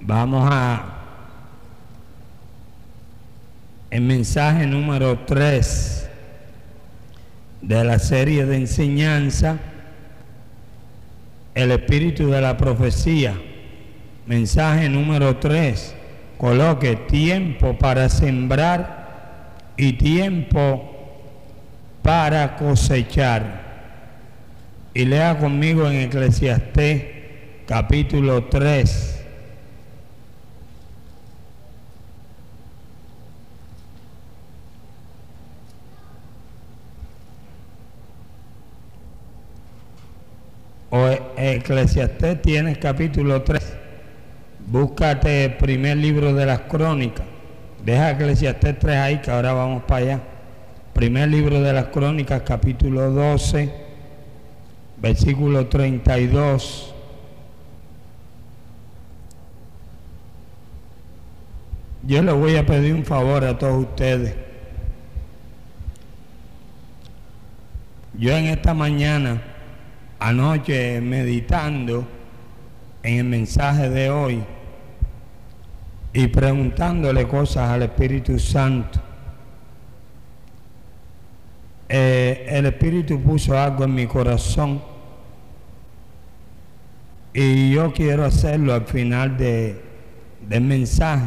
Vamos a el mensaje número 3 de la serie de enseñanza, el espíritu de la profecía. Mensaje número 3, coloque tiempo para sembrar y tiempo para cosechar. Y lea conmigo en Eclesiastés capítulo 3. O Eclesiastés tiene capítulo 3. Búscate el primer libro de las Crónicas. Deja Eclesiastés 3 ahí, que ahora vamos para allá. Primer libro de las Crónicas, capítulo 12, versículo 32. Yo les voy a pedir un favor a todos ustedes. Yo en esta mañana, anoche, meditando en el mensaje de hoy y preguntándole cosas al Espíritu Santo, el Espíritu puso algo en mi corazón y yo quiero hacerlo al final del mensaje.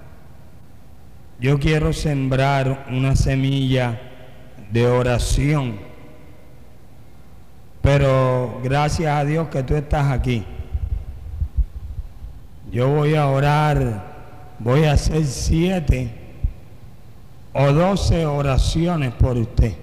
Yo quiero sembrar una semilla de oración, pero gracias a Dios que tú estás aquí. Yo voy a orar, voy a hacer 7 o 12 oraciones por usted.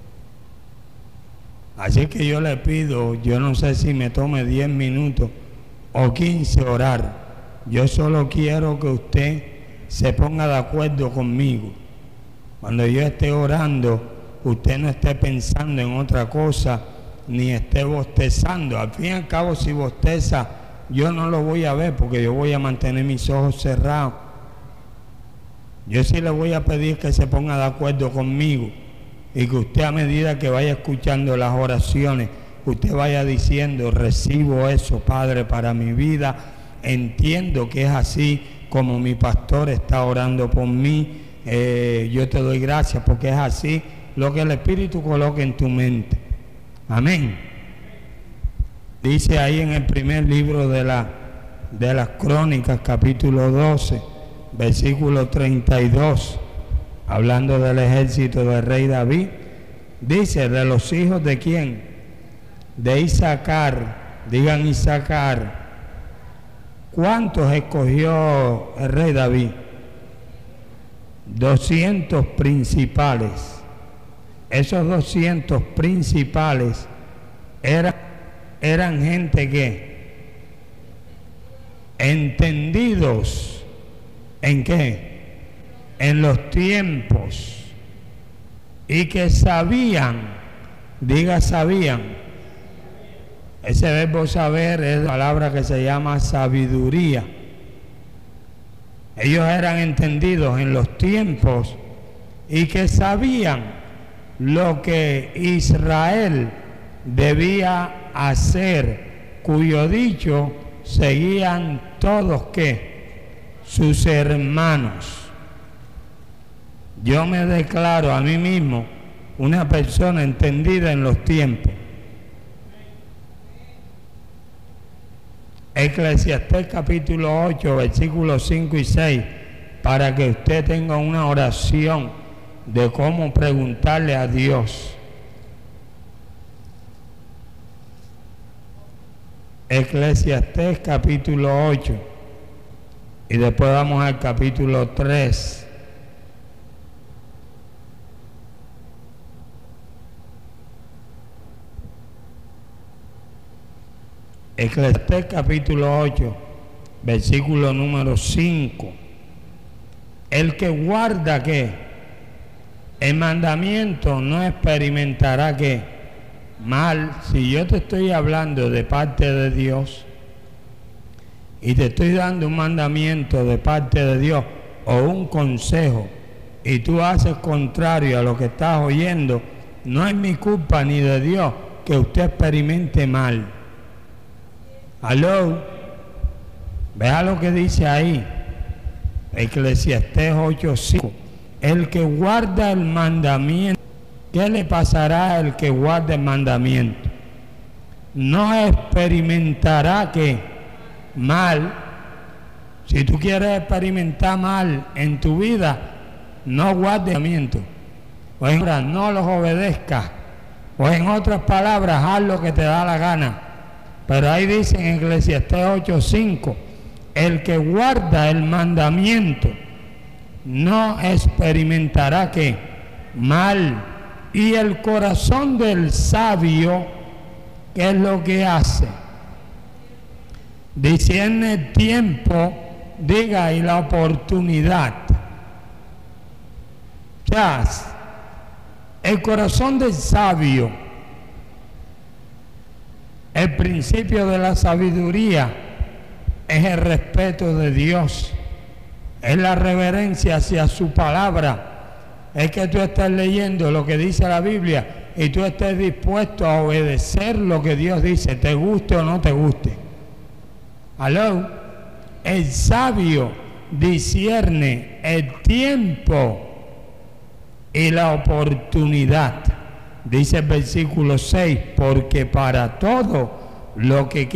Así que yo le pido, yo no sé si me tome 10 minutos o 15 orar. Yo solo quiero que usted se ponga de acuerdo conmigo. Cuando yo esté orando, usted no esté pensando en otra cosa, ni esté bostezando. Al fin y al cabo, si bosteza, yo no lo voy a ver porque yo voy a mantener mis ojos cerrados. Yo sí le voy a pedir que se ponga de acuerdo conmigo y que usted, a medida que vaya escuchando las oraciones, usted vaya diciendo: recibo eso, Padre, para mi vida. Entiendo que es así como mi pastor está orando por mí. Yo te doy gracias porque es así lo que el Espíritu coloque en tu mente. Amén. Dice ahí en el primer libro de las Crónicas, capítulo 12, versículo 32, hablando del ejército del rey David, dice: de los hijos de quién, de Isacar, digan Isacar. ¿Cuántos escogió el rey David? 200 principales. Esos 200 principales eran gente que entendidos en qué, en los tiempos, y que sabían, diga sabían. Ese verbo saber es la palabra que se llama sabiduría. Ellos eran entendidos en los tiempos y que sabían lo que Israel debía hacer, cuyo dicho seguían todos ¿qué? Sus hermanos. Yo me declaro a mí mismo una persona entendida en los tiempos. Eclesiastés capítulo 8, versículos 5 y 6, para que usted tenga una oración de cómo preguntarle a Dios. Eclesiastés capítulo 8 y después vamos al capítulo 3. Eclesiastés capítulo 8, versículo número 5. El que guarda ¿qué? El mandamiento no experimentará ¿qué? Mal. Si yo te estoy hablando de parte de Dios y te estoy dando un mandamiento de parte de Dios o un consejo y tú haces contrario a lo que estás oyendo, no es mi culpa ni de Dios que usted experimente mal. ¿Aló? Vea lo que dice ahí, Eclesiastés 8:5. El que guarda el mandamiento, ¿qué le pasará al que guarda el mandamiento? No experimentará ¿qué? Mal. Si tú quieres experimentar mal en tu vida, no guardes el mandamiento. O no los obedezcas. O en otras palabras, haz lo que te da la gana. Pero ahí dice en Eclesiastés 8:5, el que guarda el mandamiento no experimentará ¿qué? Mal. Y el corazón del sabio, ¿qué es lo que hace? Discierne el tiempo, diga, y la oportunidad. O sea, el corazón del sabio, el principio de la sabiduría es el respeto de Dios, es la reverencia hacia su palabra, es que tú estés leyendo lo que dice la Biblia y tú estés dispuesto a obedecer lo que Dios dice, te guste o no te guste. ¿Aló? El sabio discierne el tiempo y la oportunidad. Dice el versículo 6, porque para todo lo que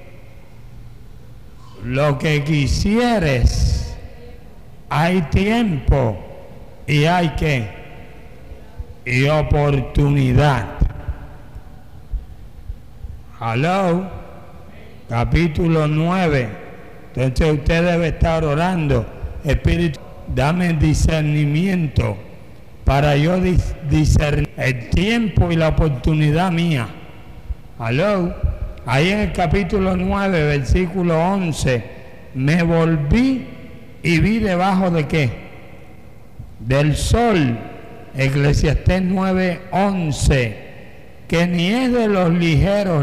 quisieres hay tiempo y hay y oportunidad. Hello, capítulo 9. Entonces usted debe estar orando, Espíritu, dame discernimiento para yo discernir el tiempo y la oportunidad mía. Hello. Ahí en el capítulo 9, versículo 11, me volví y vi debajo de ¿qué? Del sol, Eclesiastés 9:11, que ni es de los ligeros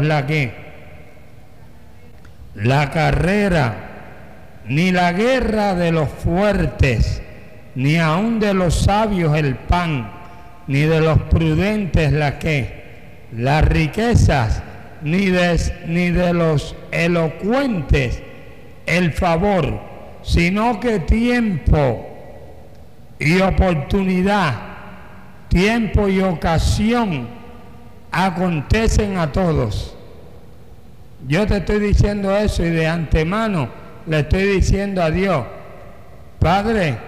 la carrera, ni la guerra de los fuertes, ni aun de los sabios el pan, ni de los prudentes las riquezas, ni de los elocuentes el favor, sino que tiempo y oportunidad, tiempo y ocasión acontecen a todos. Yo te estoy diciendo eso y de antemano le estoy diciendo a Dios, Padre,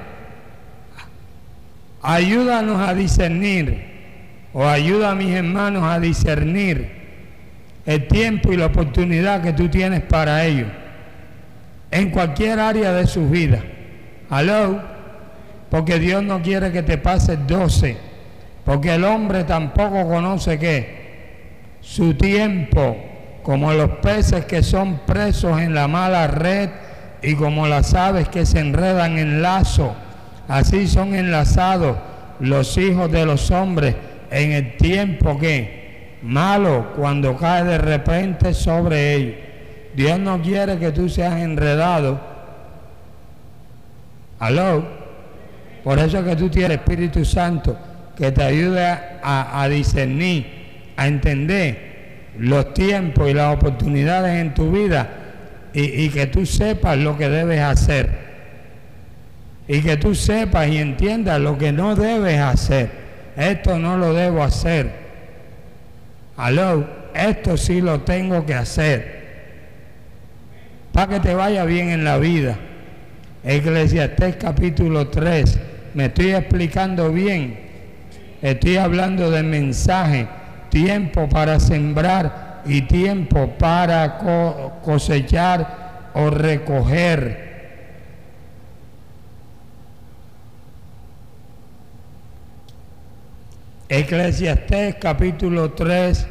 ayúdanos a discernir, o ayuda a mis hermanos a discernir el tiempo y la oportunidad que tú tienes para ellos, en cualquier área de sus vidas. ¿Aló? Porque Dios no quiere que te pases 12, porque el hombre tampoco conoce su tiempo, como los peces que son presos en la mala red y como las aves que se enredan en lazo, así son enlazados los hijos de los hombres en el tiempo malo, cuando cae de repente sobre ellos. Dios no quiere que tú seas enredado. ¿Aló? Por eso es que tú tienes Espíritu Santo que te ayude a discernir, a entender los tiempos y las oportunidades en tu vida y que tú sepas lo que debes hacer y que tú sepas y entiendas lo que no debes hacer. Esto no lo debo hacer. Aló, esto sí lo tengo que hacer para que te vaya bien en la vida. Eclesiastés capítulo 3. Me estoy explicando bien. Estoy hablando del mensaje. Tiempo para sembrar y tiempo para cosechar o recoger. Eclesiastés capítulo 3,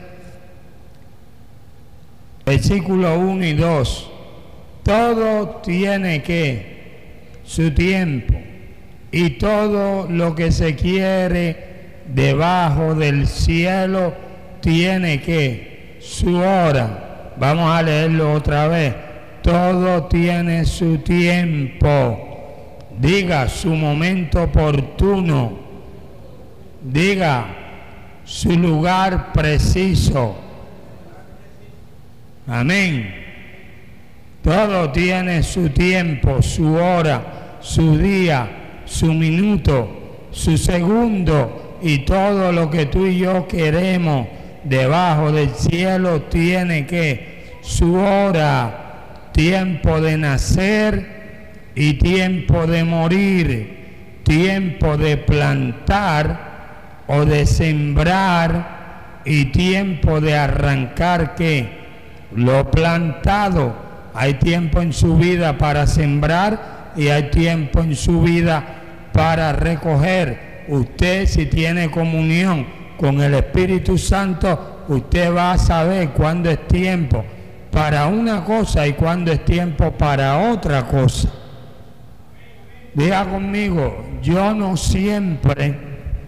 versículo 1 y 2. Todo tiene su tiempo, y todo lo que se quiere debajo del cielo tiene su hora. Vamos a leerlo otra vez. Todo tiene su tiempo. Diga su momento oportuno. Diga su lugar preciso. Amén. Todo tiene su tiempo, su hora, su día, su minuto, su segundo, y todo lo que tú y yo queremos debajo del cielo tiene que su hora, tiempo de nacer y tiempo de morir, tiempo de plantar o de sembrar y tiempo de arrancar que lo plantado. Hay tiempo en su vida para sembrar y hay tiempo en su vida para recoger. Usted, si tiene comunión con el Espíritu Santo, usted va a saber cuándo es tiempo para una cosa y cuándo es tiempo para otra cosa. Diga conmigo, yo no siempre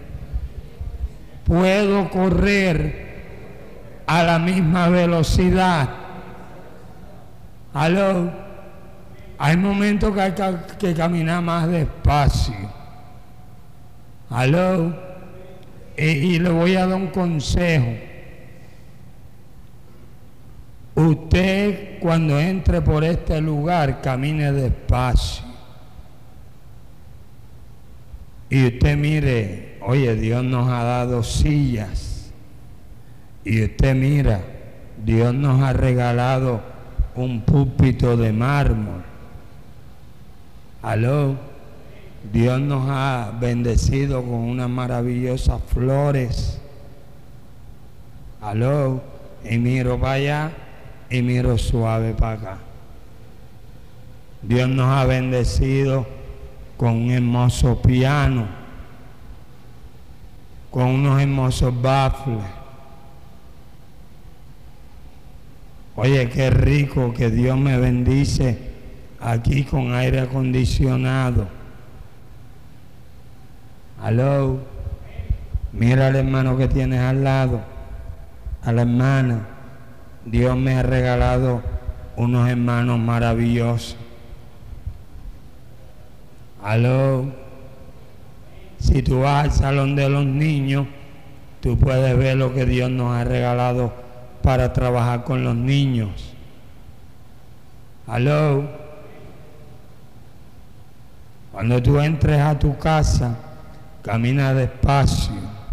puedo correr a la misma velocidad. ¿Aló? Hay momentos que hay que caminar más despacio. ¿Aló? Y le voy a dar un consejo. Usted, cuando entre por este lugar, camine despacio. Y usted mire, oye, Dios nos ha dado sillas. Y usted mira, Dios nos ha regalado un púlpito de mármol. ¿Aló? Dios nos ha bendecido con unas maravillosas flores. ¿Aló? Y miro para allá y miro suave para acá. Dios nos ha bendecido con un hermoso piano, con unos hermosos baffles. Oye, qué rico que Dios me bendice aquí con aire acondicionado. Aló, mira al hermano que tienes al lado, a la hermana. Dios me ha regalado unos hermanos maravillosos. Aló, si tú vas al salón de los niños, tú puedes ver lo que Dios nos ha regalado para trabajar con los niños. Aló, cuando tú entres a tu casa, camina despacio,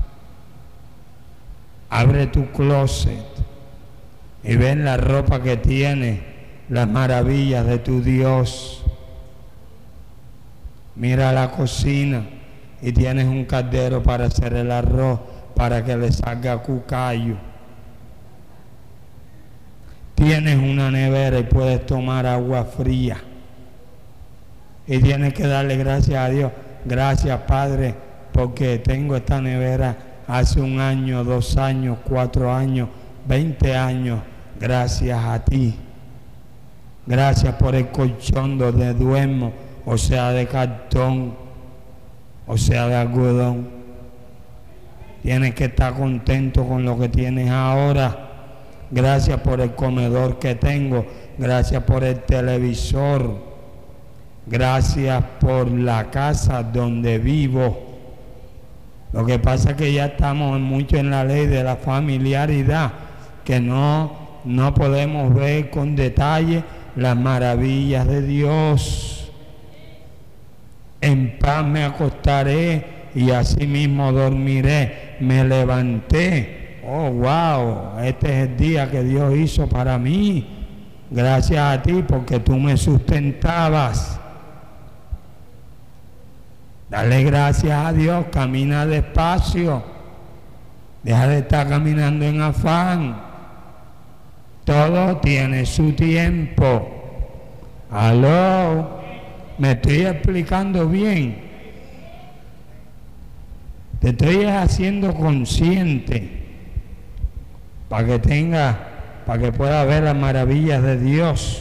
abre tu closet y ven la ropa que tiene, las maravillas de tu Dios. Mira la cocina y tienes un caldero para hacer el arroz, para que le salga cucayo. Tienes una nevera y puedes tomar agua fría. Y tienes que darle gracias a Dios. Gracias, Padre, porque tengo esta nevera hace 1 año, 2 años, 4 años, 20 años. Gracias a ti. Gracias por el colchón donde duermo, o sea de cartón, o sea de algodón. Tienes que estar contento con lo que tienes ahora. Gracias por el comedor que tengo. Gracias por el televisor. Gracias por la casa donde vivo. Lo que pasa es que ya estamos mucho en la ley de la familiaridad, que no podemos ver con detalle las maravillas de Dios. En paz me acostaré y así mismo dormiré. Me levanté. Oh, wow, este es el día que Dios hizo para mí. Gracias a ti porque tú me sustentabas. Dale gracias a Dios, camina despacio. Deja de estar caminando en afán. Todo tiene su tiempo. Aló, me estoy explicando bien. Te estoy haciendo consciente para que pueda ver las maravillas de Dios.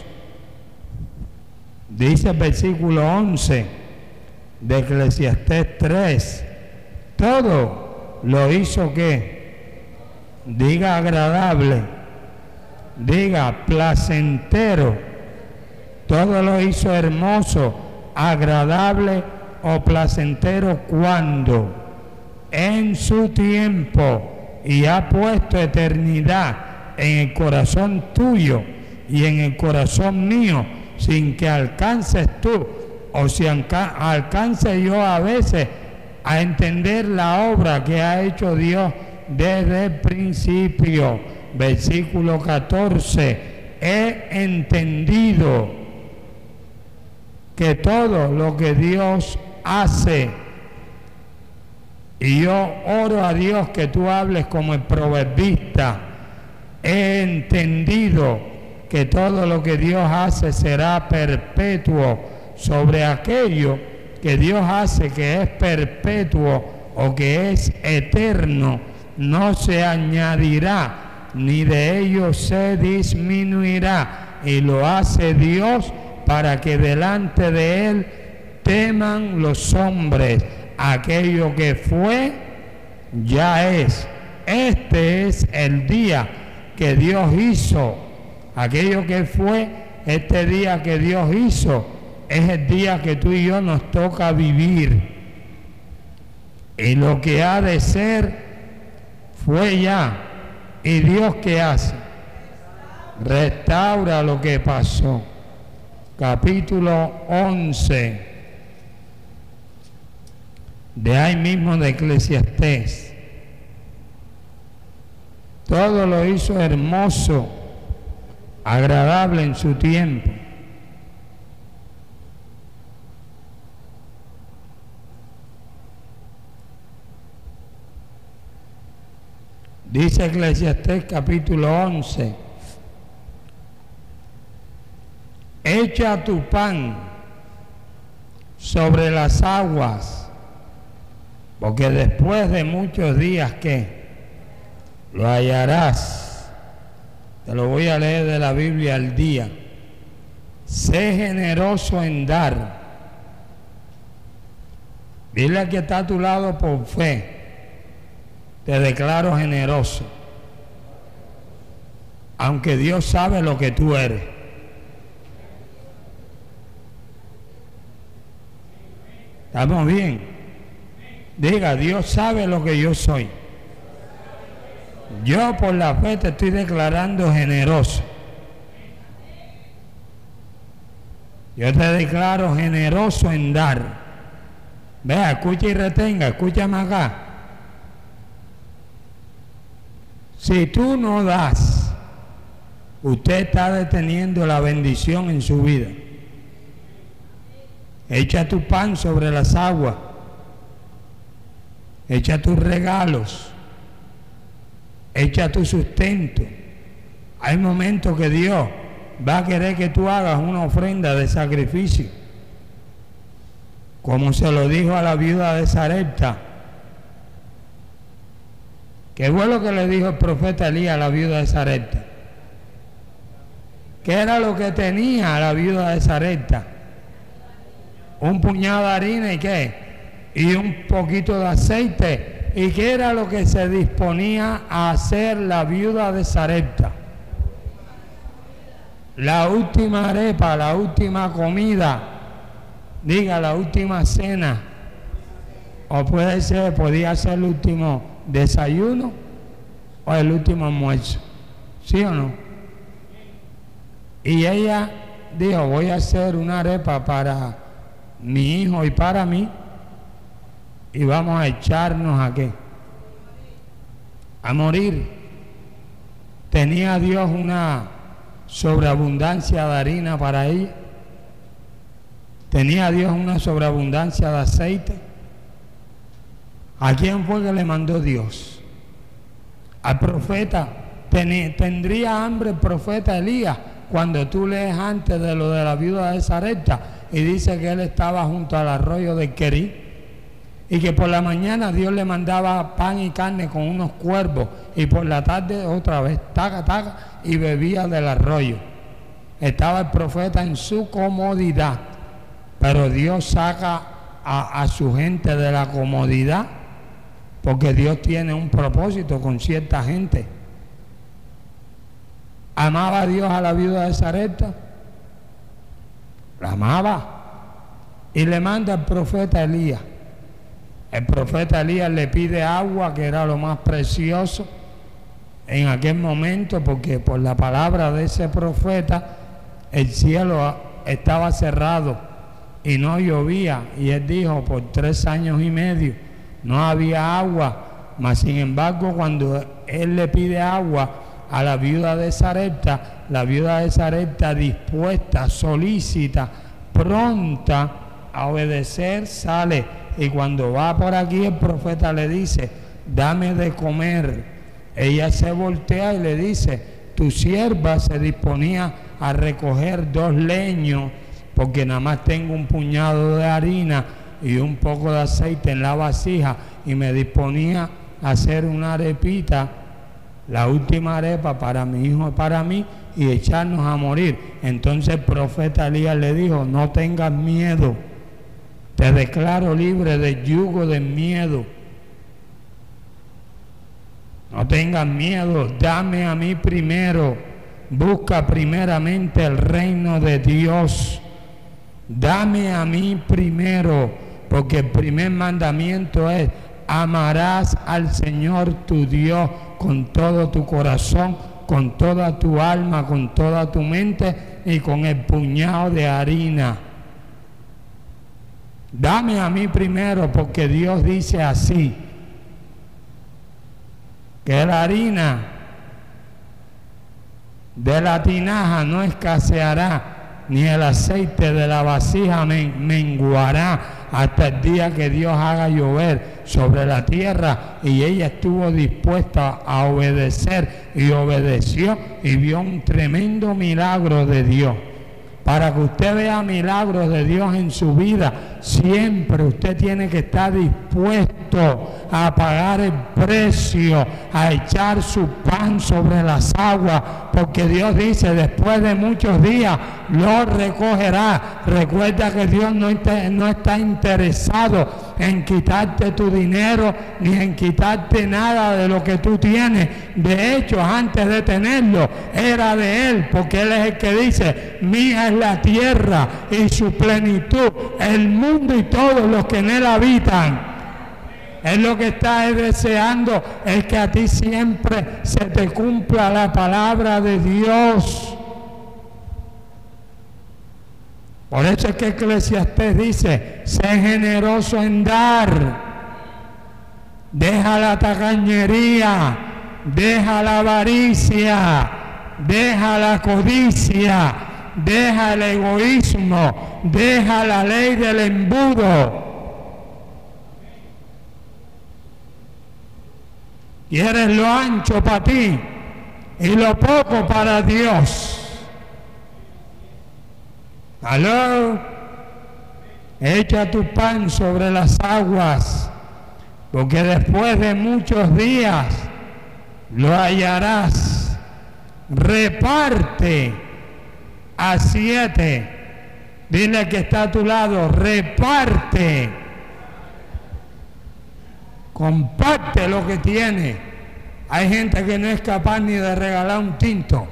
Dice el versículo 11 de Eclesiastés 3, todo lo hizo que, diga agradable, diga placentero, todo lo hizo hermoso, agradable o placentero cuando en su tiempo, y ha puesto eternidad en el corazón tuyo y en el corazón mío sin que alcances tú, o si alcance yo a veces a entender la obra que ha hecho Dios desde el principio. Versículo 14, he entendido que todo lo que Dios hace, y yo oro a Dios que tú hables como el proverbista, he entendido que todo lo que Dios hace será perpetuo. Sobre aquello que Dios hace que es perpetuo o que es eterno, no se añadirá, ni de ello se disminuirá, y lo hace Dios para que delante de Él teman los hombres. Aquello que fue, ya es. Este es el día que Dios hizo. Aquello que fue, este día que Dios hizo, es el día que tú y yo nos toca vivir. Y lo que ha de ser, fue ya. ¿Y Dios qué hace? Restaura lo que pasó. Capítulo 11, de ahí mismo de Eclesiastés. Todo lo hizo hermoso, agradable en su tiempo. Dice Eclesiastés capítulo 11, echa tu pan sobre las aguas, porque después de muchos días que lo hallarás. Te lo voy a leer de la Biblia al día. Sé generoso en dar. Dile al que está a tu lado por fe, te declaro generoso. Aunque Dios sabe lo que tú eres. ¿Estamos bien? Diga, Dios sabe lo que yo soy. Yo por la fe te estoy declarando generoso. Yo te declaro generoso en dar. Vea, escucha y retenga, escúchame acá. Si tú no das, usted está deteniendo la bendición en su vida. Echa tu pan sobre las aguas. Echa tus regalos. Echa tu sustento. Hay momentos que Dios va a querer que tú hagas una ofrenda de sacrificio. Como se lo dijo a la viuda de Sarepta. ¿Qué fue lo que le dijo el profeta Elías a la viuda de Sarepta? ¿Qué era lo que tenía la viuda de Sarepta? Un puñado de harina y qué, y un poquito de aceite. ¿Y qué era lo que se disponía a hacer la viuda de Sarepta? La última arepa, la última comida, diga la última cena, o puede ser, podía ser el último desayuno o el último almuerzo, ¿sí o no? Y ella dijo, voy a hacer una arepa para mi hijo y para mí, y vamos a echarnos ¿a qué? A morir. ¿Tenía Dios una sobreabundancia de harina para ella? ¿Tenía Dios una sobreabundancia de aceite? ¿A quién fue que le mandó Dios? Al profeta. ¿Tendría hambre el profeta Elías? Cuando tú lees antes de lo de la viuda de Sarepta y dice que él estaba junto al arroyo de Querí y que por la mañana Dios le mandaba pan y carne con unos cuervos y por la tarde otra vez taca taca y bebía del arroyo. Estaba el profeta en su comodidad, pero Dios saca a su gente de la comodidad porque Dios tiene un propósito con cierta gente. ¿Amaba a Dios a la viuda de Sarepta? La amaba. Y le manda al profeta Elías. El profeta Elías le pide agua, que era lo más precioso en aquel momento, porque por la palabra de ese profeta el cielo estaba cerrado y no llovía. Y él dijo, por 3 años y medio no había agua. Mas sin embargo, cuando él le pide agua a la viuda de Sarepta, la viuda de Sarepta, dispuesta, solícita, pronta a obedecer, sale. Y cuando va por aquí, el profeta le dice, dame de comer. Ella se voltea y le dice, tu sierva se disponía a recoger 2 leños, porque nada más tengo un puñado de harina y un poco de aceite en la vasija, y me disponía a hacer una arepita, la última arepa para mi hijo y para mí, y echarnos a morir. Entonces el profeta Elías le dijo, no tengas miedo, te declaro libre del yugo del miedo. No tengas miedo, dame a mí primero, busca primeramente el reino de Dios. Dame a mí primero, porque el primer mandamiento es, amarás al Señor tu Dios con todo tu corazón, con toda tu alma, con toda tu mente y con el puñado de harina. Dame a mí primero, porque Dios dice así, que la harina de la tinaja no escaseará, ni el aceite de la vasija menguará, hasta el día que Dios haga llover sobre la tierra. Y ella estuvo dispuesta a obedecer, y obedeció, y vio un tremendo milagro de Dios. Para que usted vea milagros de Dios en su vida, siempre usted tiene que estar dispuesto a pagar el precio, a echar su pan sobre las aguas, porque Dios dice, después de muchos días lo recogerá. Recuerda que Dios no está interesado en quitarte tu dinero, ni en quitarte nada de lo que tú tienes. De hecho, antes de tenerlo, era de Él, porque Él es el que dice, mía es la tierra y su plenitud, el mundo y todos los que en él habitan. Él lo que está deseando es que a ti siempre se te cumpla la palabra de Dios. Por eso es que Eclesiastés dice, sé generoso en dar, deja la tacañería, deja la avaricia, deja la codicia, deja el egoísmo, deja la ley del embudo. Quieres lo ancho para ti y lo poco para Dios. ¿Aló? Echa tu pan sobre las aguas, porque después de muchos días lo hallarás. Reparte a 7. Dile que está a tu lado, reparte. Comparte lo que tiene. Hay gente que no es capaz ni de regalar un tinto.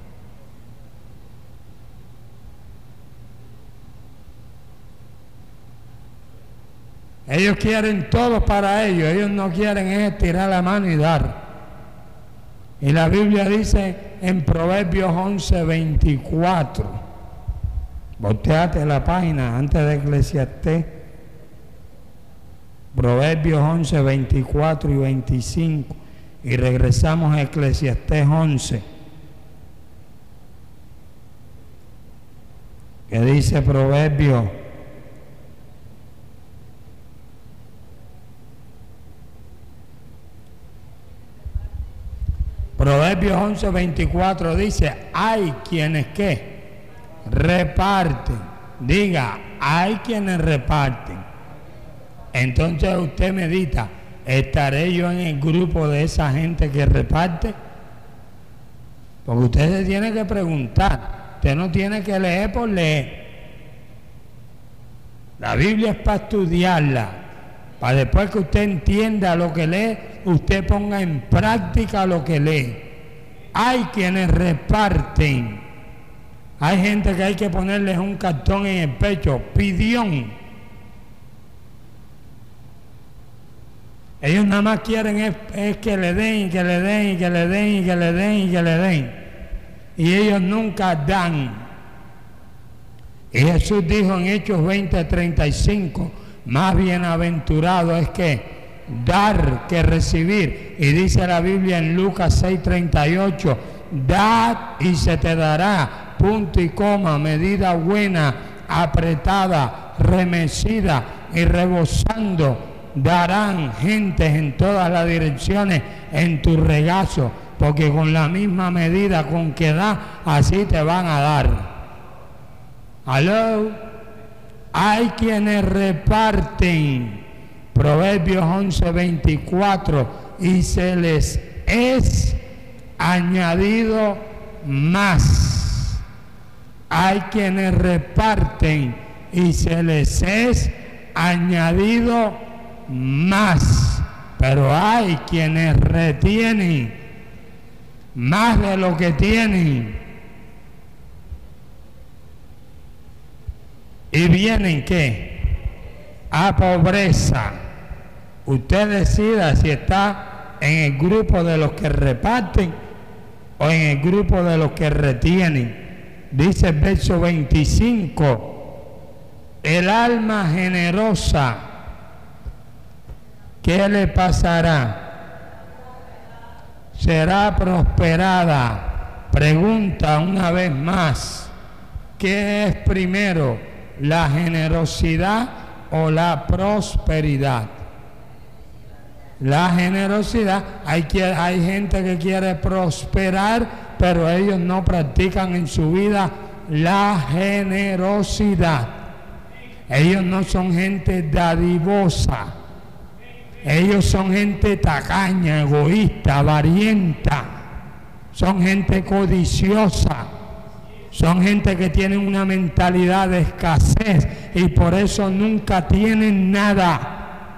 Ellos quieren todo para ellos. Ellos no quieren es estirar la mano y dar. Y la Biblia dice en Proverbios 11:24. Volteate la página antes de Eclesiastés. Proverbios 11:24 y 25. Y regresamos a Eclesiastés 11. Que dice Proverbios. Proverbios 11:24 dice, hay quienes que reparten. Diga, hay quienes reparten. Entonces usted medita, ¿estaré yo en el grupo de esa gente que reparte? Porque usted se tiene que preguntar, usted no tiene que leer por leer. La Biblia es para estudiarla, para después que usted entienda lo que lee, usted ponga en práctica lo que lee. Hay quienes reparten. Hay gente que hay que ponerles un cartón en el pecho, pidión. Ellos nada más quieren es que le den, y que le den, y que le den, y que le den, y que le den. Y ellos nunca dan. Y Jesús dijo en Hechos 20:35, más bienaventurado es que dar que recibir. Y dice la Biblia en Lucas 6:38, dad y se te dará, punto y coma, medida buena, apretada, remecida y rebosando, darán gentes en todas las direcciones en tu regazo, porque con la misma medida con que da, así te van a dar. ¿Aló? Hay quienes reparten, Proverbios 11:24, y se les es añadido más. Hay quienes reparten y se les es añadido más, pero hay quienes retienen más de lo que tienen. Y vienen ¿qué? A pobreza. Usted decida si está en el grupo de los que reparten o en el grupo de los que retienen. Dice el verso 25, el alma generosa, ¿qué le pasará? Será prosperada. Pregunta una vez más, ¿qué es primero, la generosidad o la prosperidad? La generosidad. Hay gente que quiere prosperar, pero ellos no practican en su vida la generosidad. Ellos no son gente dadivosa. Ellos son gente tacaña, egoísta, avarienta. Son gente codiciosa. Son gente que tienen una mentalidad de escasez y por eso nunca tienen nada.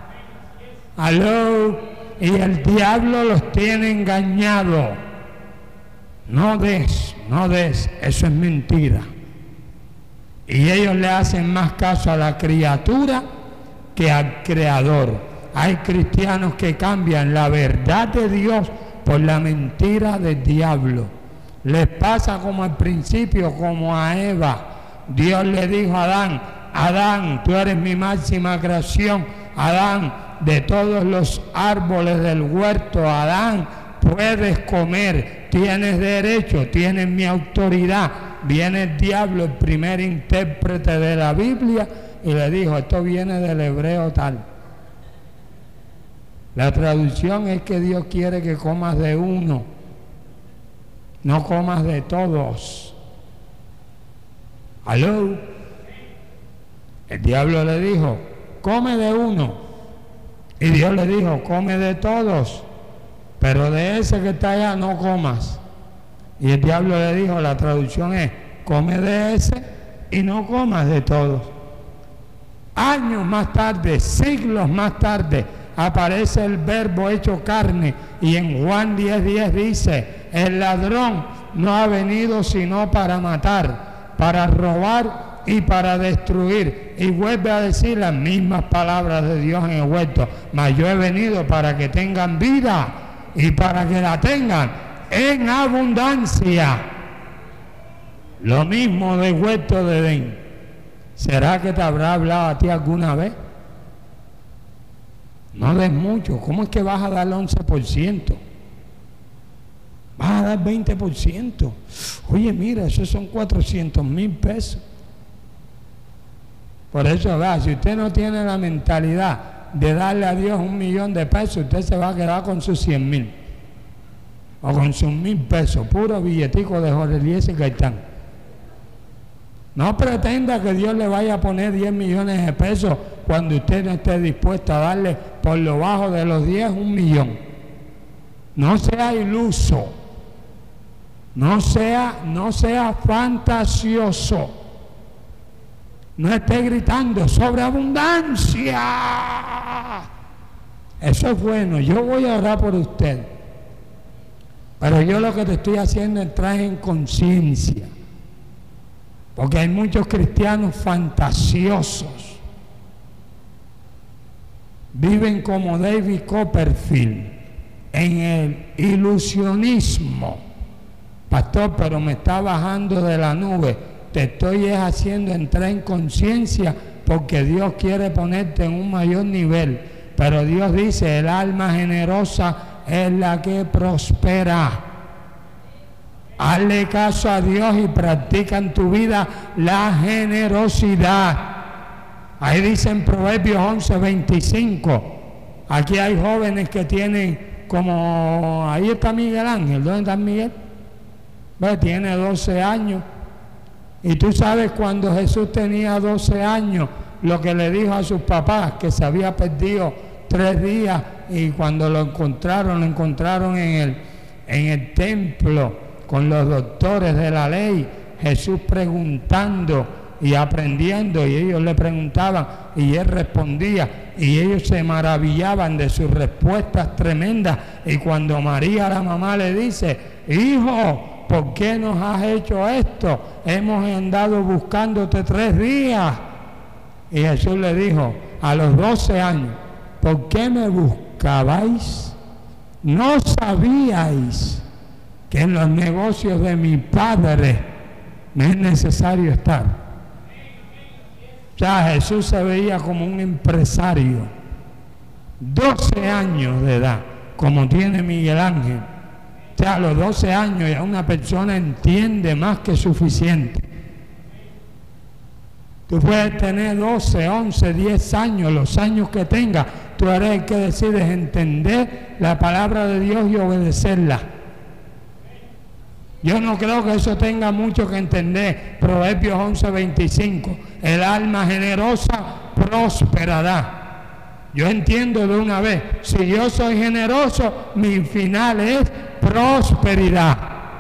Aló, y el diablo los tiene engañados. No des, eso es mentira. Y ellos le hacen más caso a la criatura que al Creador. Hay cristianos que cambian la verdad de Dios por la mentira del diablo. Les pasa como al principio, como a Eva. Dios le dijo a Adán, Adán, tú eres mi máxima creación. Adán, de todos los árboles del huerto, Adán, puedes comer, tienes derecho, tienes mi autoridad. Viene el diablo, el primer intérprete de la Biblia, y le dijo, esto viene del hebreo tal. La traducción es que Dios quiere que comas de uno, no comas de todos. ¿Aló? El diablo le dijo, come de uno. Y Dios le dijo, come de todos, pero de ese que está allá no comas. Y el diablo le dijo, la traducción es, come de ese y no comas de todos. Años más tarde, siglos más tarde, aparece el Verbo hecho carne, y en Juan 10:10 dice, el ladrón no ha venido sino para matar, para robar y para destruir. Y vuelve a decir las mismas palabras de Dios en el huerto, mas yo he venido para que tengan vida y para que la tengan en abundancia. Lo mismo del huerto de Edén. ¿Será que te habrá hablado a ti alguna vez? No des mucho. ¿Cómo es que vas a dar el 11%? Vas a dar 20%. Oye, mira, esos son 400,000 pesos. Por eso, vea, si usted no tiene la mentalidad de darle a Dios 1,000,000 de pesos, usted se va a quedar con sus 100,000 o con sus 1,000 pesos, puro billetico de Jorge Eliezer Gaitán. No pretenda que Dios le vaya a poner 10 millones de pesos cuando usted no esté dispuesto a darle por lo bajo de los 10 1,000,000. No sea iluso, no sea fantasioso. No esté gritando sobre abundancia. Eso es bueno, yo voy a orar por usted. Pero yo lo que te estoy haciendo es traer en conciencia. Porque hay muchos cristianos fantasiosos. Viven como David Copperfield en el ilusionismo. Pastor, pero me está bajando de la nube. te estoy haciendo entrar en conciencia porque Dios quiere ponerte en un mayor nivel. Pero Dios dice, el alma generosa es la que prospera. Hazle caso a Dios y practica en tu vida la generosidad. Ahí dice en Proverbios 11:25. Aquí hay jóvenes que tienen como... Ahí está Miguel Ángel. ¿Dónde está Miguel? Pues tiene 12 años. Y tú sabes cuando Jesús tenía 12 años, lo que le dijo a sus papás, que se había perdido 3 días, y cuando lo encontraron en el templo con los doctores de la ley, Jesús preguntando y aprendiendo, y ellos le preguntaban y él respondía, y ellos se maravillaban de sus respuestas tremendas. Y cuando María, la mamá, le dice, hijo, ¿por qué nos has hecho esto? Hemos andado buscándote 3 días. Y Jesús le dijo, a los 12 años, ¿por qué me buscabais? ¿No sabíais que en los negocios de mi Padre me es necesario estar? O sea, Jesús se veía como un empresario. 12 años de edad, como tiene Miguel Ángel. O sea, a los 12 años ya una persona entiende más que suficiente. Tú puedes tener 12, 11, 10 años, los años que tengas. Tú eres el que decides entender la palabra de Dios y obedecerla. Yo no creo que eso tenga mucho que entender. Proverbios 11:25. El alma generosa prosperará. Yo entiendo de una vez. Si yo soy generoso, mi final es prosperidad.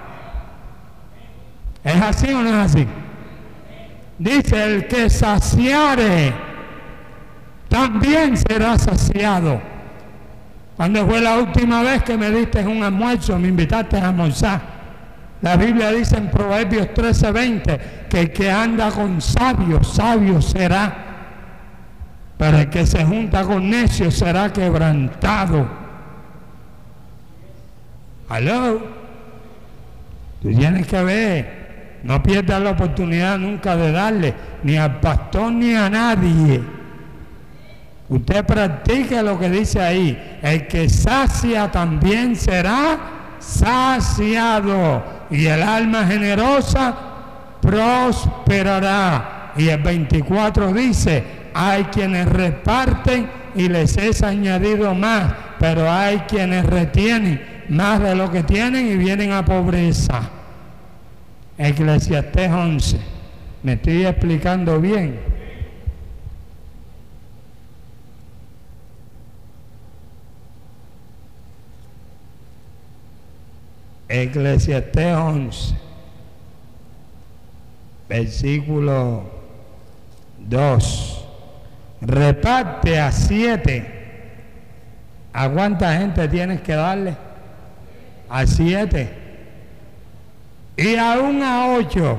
¿Es así o no es así? Dice, el que saciare, también será saciado. ¿Cuándo fue la última vez que me diste un almuerzo, me invitaste a almorzar? La Biblia dice en Proverbios 13:20 que el que anda con sabios, sabio será. Pero el que se junta con necios será quebrantado. ¿Aló? Tú tienes que ver. No pierdas la oportunidad nunca de darle, ni al pastor ni a nadie. Usted practique lo que dice ahí. El que sacia también será saciado. Y el alma generosa prosperará. Y el 24 dice, hay quienes reparten y les es añadido más, pero hay quienes retienen más de lo que tienen y vienen a pobreza. Eclesiastés 11. ¿Me estoy explicando bien? Eclesiastés 11, versículo 2. Reparte a 7. ¿A cuánta gente tienes que darle? A 7. Y aún a 8,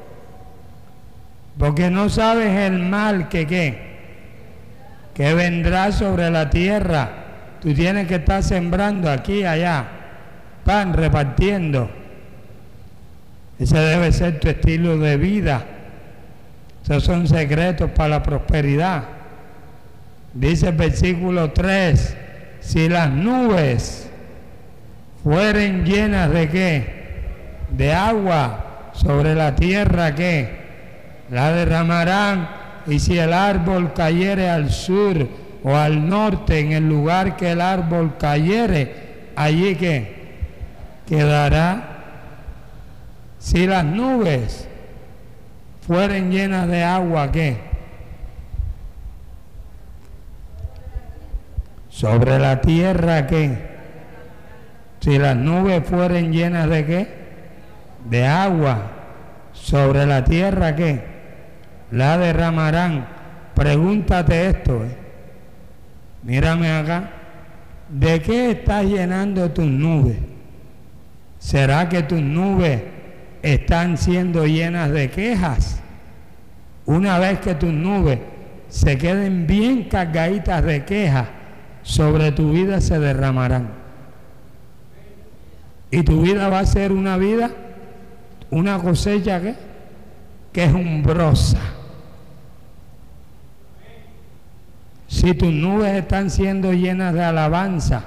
porque no sabes el mal que vendrá sobre la tierra. Tú tienes que estar sembrando aquí y allá, pan repartiendo. Ese debe ser tu estilo de vida. Esos son secretos para la prosperidad. Dice el versículo 3, si las nubes fueren llenas de ¿qué? De agua, sobre la tierra ¿qué? La derramarán. Y si el árbol cayere al sur o al norte, en el lugar que el árbol cayere, allí ¿qué? Quedará. Si las nubes fueren llenas de agua, ¿qué? Sobre la tierra ¿qué? Si las nubes fueren llenas de ¿qué? De agua, sobre la tierra ¿qué? La derramarán. Pregúntate esto, mírame acá, ¿de qué estás llenando tus nubes? ¿Será que tus nubes están siendo llenas de quejas? Una vez que tus nubes se queden bien cargaditas de quejas, sobre tu vida se derramarán. Y tu vida va a ser una vida, una cosecha quejumbrosa. Si tus nubes están siendo llenas de alabanza,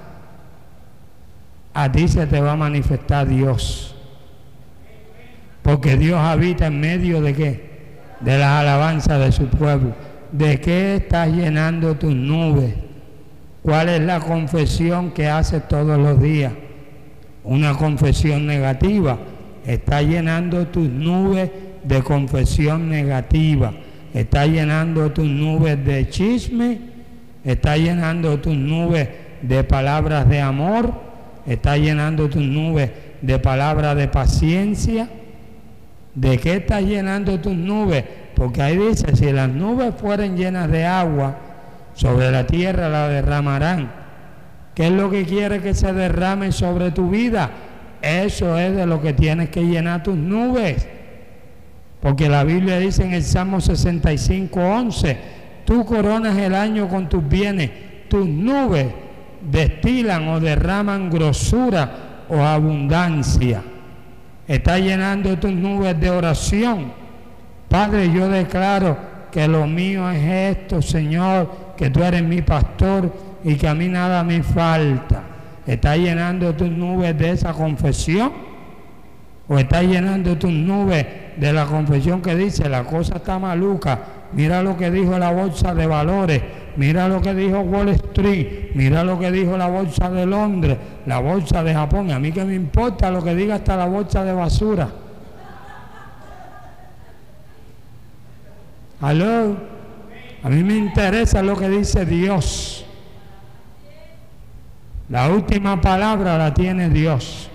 a ti se te va a manifestar Dios. Porque Dios habita en medio de ¿qué? De las alabanzas de su pueblo. ¿De qué estás llenando tus nubes? ¿Cuál es la confesión que haces todos los días? Una confesión negativa. Estás llenando tus nubes de confesión negativa. Estás llenando tus nubes de chisme. Estás llenando tus nubes de palabras de amor. Estás llenando tus nubes de palabras de paciencia. ¿De qué estás llenando tus nubes? Porque ahí dice, si las nubes fueren llenas de agua, sobre la tierra la derramarán. ¿Qué es lo que quiere que se derrame sobre tu vida? Eso es de lo que tienes que llenar tus nubes. Porque la Biblia dice en el Salmo 65:11, tú coronas el año con tus bienes, tus nubes destilan o derraman grosura o abundancia. Estás llenando tus nubes de oración. Padre, yo declaro que lo mío es esto, Señor, que tú eres mi pastor y que a mí nada me falta. ¿Estás llenando tus nubes de esa confesión? ¿O estás llenando tus nubes de la confesión que dice, la cosa está maluca? Mira lo que dijo la bolsa de valores, mira lo que dijo Wall Street, mira lo que dijo la bolsa de Londres, la bolsa de Japón. A mí que me importa lo que diga hasta la bolsa de basura. ¿Aló? A mí me interesa lo que dice Dios. La última palabra la tiene Dios.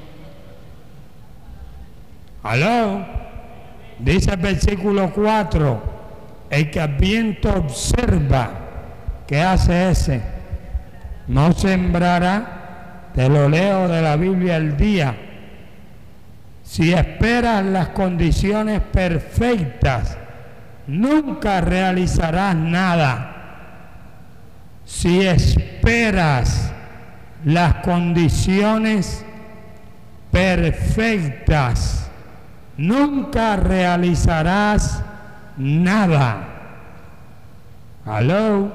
¿Aló? Dice el versículo 4, el que al viento observa, ¿qué hace ese? No sembrará. Te lo leo de la Biblia al día. Si esperas las condiciones perfectas, nunca realizarás nada. Si esperas las condiciones perfectas, nunca realizarás nada. ¿Aló?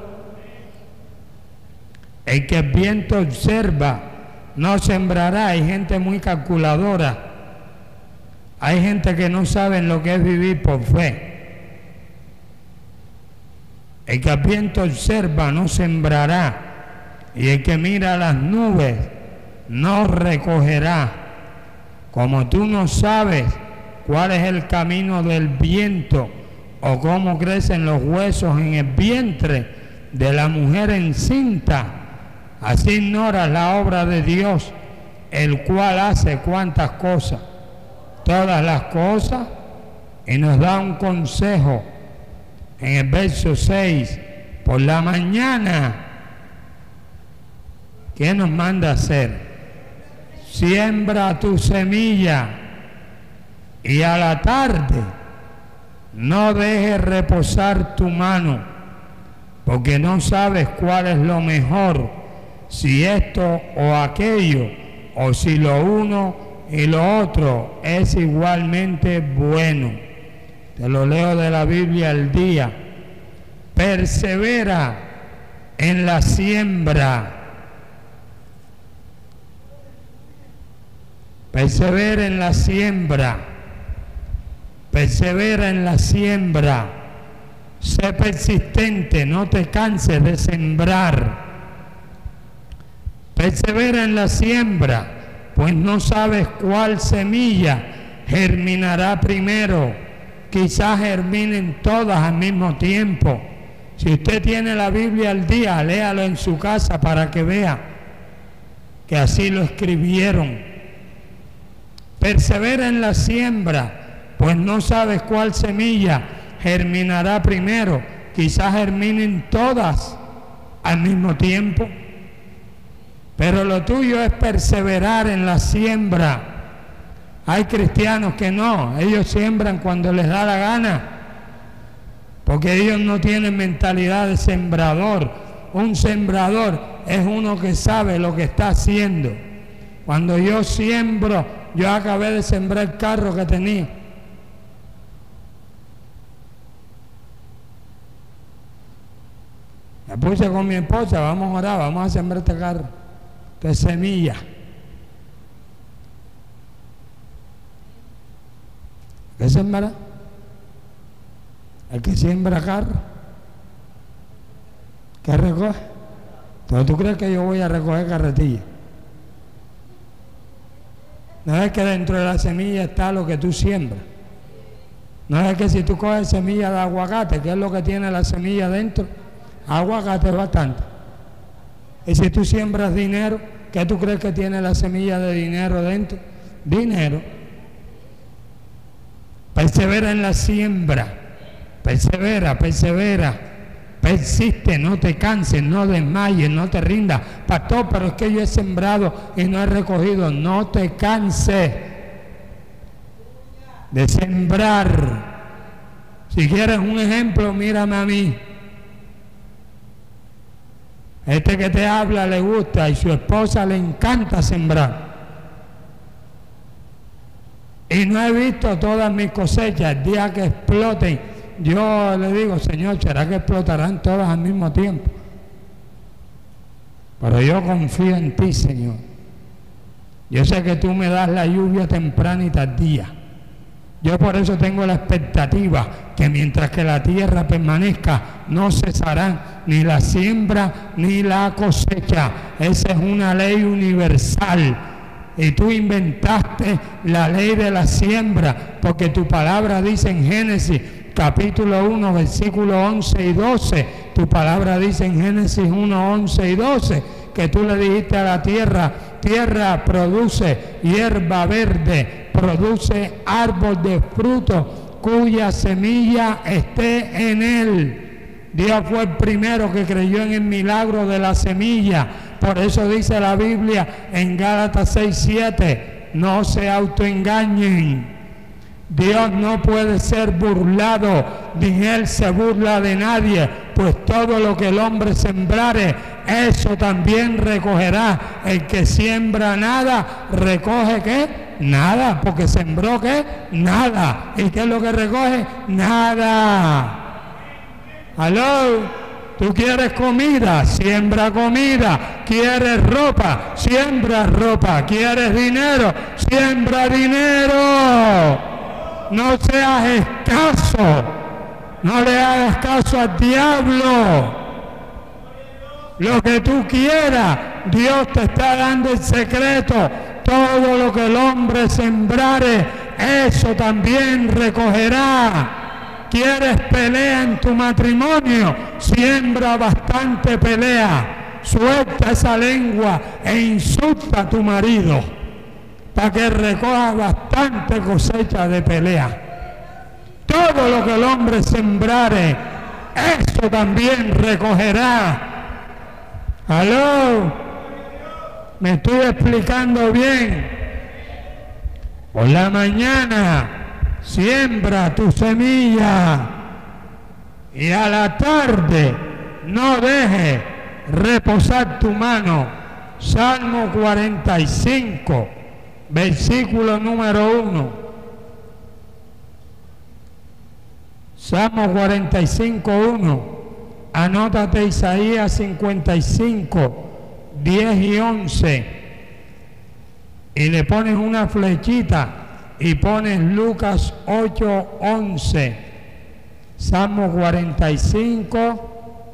El que el viento observa no sembrará. Hay gente muy calculadora. Hay gente que no sabe lo que es vivir por fe. El que el viento observa no sembrará. Y el que mira las nubes no recogerá. Como tú no sabes cuál es el camino del viento o cómo crecen los huesos en el vientre de la mujer encinta, así ignoras la obra de Dios, el cual hace cuántas cosas, todas las cosas, y nos da un consejo en el verso 6, por la mañana, ¿qué nos manda hacer? Siembra tu semilla, y a la tarde no dejes reposar tu mano, porque no sabes cuál es lo mejor, si esto o aquello, o si lo uno y lo otro es igualmente bueno. Te lo leo de la Biblia al día. Persevera en la siembra. Persevera en la siembra. Persevera en la siembra. Sé persistente, no te canses de sembrar. Persevera en la siembra, pues no sabes cuál semilla germinará primero. Quizás germinen todas al mismo tiempo. Si usted tiene la Biblia al día, léalo en su casa para que vea que así lo escribieron. Persevera en la siembra, pues no sabes cuál semilla germinará primero. Quizás germinen todas al mismo tiempo. Pero lo tuyo es perseverar en la siembra. Hay cristianos que no, ellos siembran cuando les da la gana, porque ellos no tienen mentalidad de sembrador. Un sembrador es uno que sabe lo que está haciendo. Cuando yo siembro, yo acabé de sembrar el carro que tenía. puse con mi esposa, vamos a orar, vamos a sembrar este carro. Esto es semilla. ¿Qué sembra? El que siembra carro, ¿qué recoge? Entonces, ¿tú crees que yo voy a recoger carretilla? No es que dentro de la semilla está lo que tú siembras. No es que si tú coges semilla de aguacate, ¿qué es lo que tiene la semilla dentro? Aguacate bastante. Y si tú siembras dinero, ¿qué tú crees que tiene la semilla de dinero dentro? Dinero. Persevera en la siembra. Persevera, persevera. Persiste, no te canses, no desmayes, no te rindas. Pastor, pero es que yo he sembrado y no he recogido. No te canses de sembrar. Si quieres un ejemplo, mírame a mí. Este que te habla le gusta y su esposa le encanta sembrar. Y no he visto todas mis cosechas. El día que exploten, yo le digo, Señor, ¿será que explotarán todas al mismo tiempo? Pero yo confío en ti, Señor. Yo sé que tú me das la lluvia temprana y tardía. Yo por eso tengo la expectativa que mientras que la tierra permanezca, no cesarán ni la siembra ni la cosecha. Esa es una ley universal. Y tú inventaste la ley de la siembra, porque tu palabra dice en Génesis capítulo 1, versículos 11 y 12, tu palabra dice en Génesis 1, 11 y 12, que tú le dijiste a la tierra, tierra produce hierba verde, produce árbol de fruto, cuya semilla esté en él. Dios fue el primero que creyó en el milagro de la semilla. Por eso dice la Biblia en Gálatas 6:7, no se autoengañen. Dios no puede ser burlado, ni Él se burla de nadie, pues todo lo que el hombre sembrare, eso también recogerá. El que siembra nada, recoge ¿qué? Nada, porque sembró ¿qué? Nada. ¿Y qué es lo que recoge? Nada. ¿Aló? ¿Tú quieres comida? Siembra comida. ¿Quieres ropa? Siembra ropa. ¿Quieres dinero? Siembra dinero. No seas escaso. No le hagas caso al diablo. Lo que tú quieras, Dios te está dando el secreto. Todo lo que el hombre sembrare, eso también recogerá. ¿Quieres pelea en tu matrimonio? Siembra bastante pelea. Suelta esa lengua e insulta a tu marido para que recoja bastante cosecha de pelea. Todo lo que el hombre sembrare, eso también recogerá. ¿Aló? ¿Me estoy explicando bien? Por la mañana siembra tu semilla y a la tarde no dejes reposar tu mano. Salmo 45, versículo número 1. Salmo 45, 1. Anótate Isaías 55, 10 y 11. Y le pones una flechita y pones Lucas 8, 11. Salmo 45.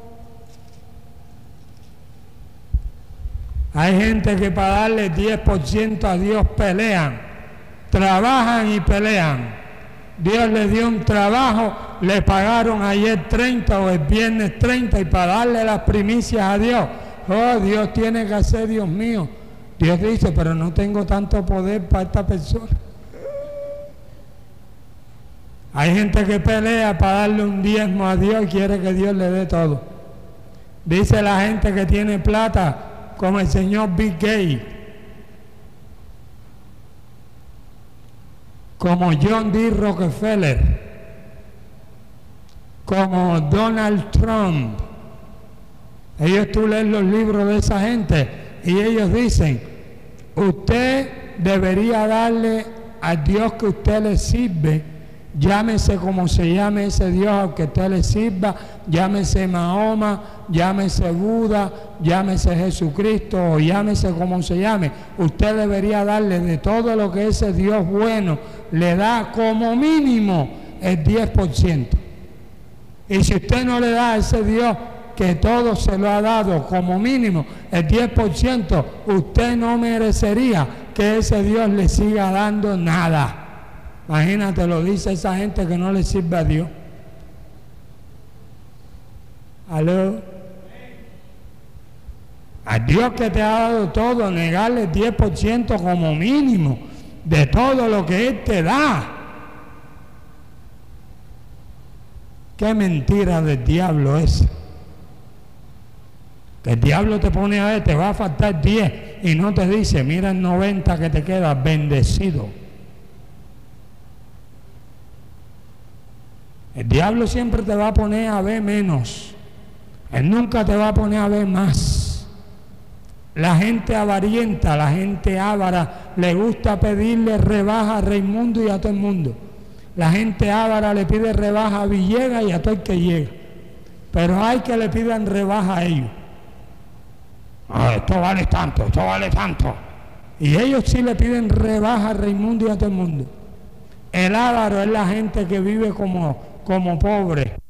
Hay gente que para darle 10% a Dios pelean, trabajan y pelean. Dios le dio un trabajo, le pagaron ayer 30 o el viernes 30 y para darle las primicias a Dios, oh, Dios tiene que hacer, Dios mío. Dios dice, pero no tengo tanto poder para esta persona. Hay gente que pelea para darle un diezmo a Dios y quiere que Dios le dé todo. Dice la gente que tiene plata, como el señor Bill Gates, como John D. Rockefeller, como Donald Trump. Ellos, tú lees los libros de esa gente y ellos dicen, usted debería darle a Dios que usted le sirve llámese como se llame ese Dios al que usted le sirva, llámese Mahoma, llámese Buda, llámese Jesucristo o llámese como se llame, usted debería darle de todo lo que ese Dios bueno le da como mínimo el 10%. Y si usted no le da a ese Dios que todo se lo ha dado como mínimo el 10%, usted no merecería que ese Dios le siga dando nada. Imagínate, lo dice esa gente que no le sirve a Dios. ¿Aló? A Dios que te ha dado todo, negarle el 10% como mínimo de todo lo que Él te da. Qué mentira del diablo esa. Que el diablo te pone a ver, te va a faltar 10 y no te dice, mira el 90 que te queda bendecido. El diablo siempre te va a poner a ver menos. Él nunca te va a poner a ver más. La gente avarienta, la gente ávara, le gusta pedirle rebaja a Raimundo y a todo el mundo. La gente ávara le pide rebaja a Villegas y a todo el que llega. Pero hay que le pidan rebaja a ellos. Esto vale tanto, esto vale tanto. Y ellos sí le piden rebaja a Raimundo y a todo el mundo. El ávaro es la gente que vive como pobre.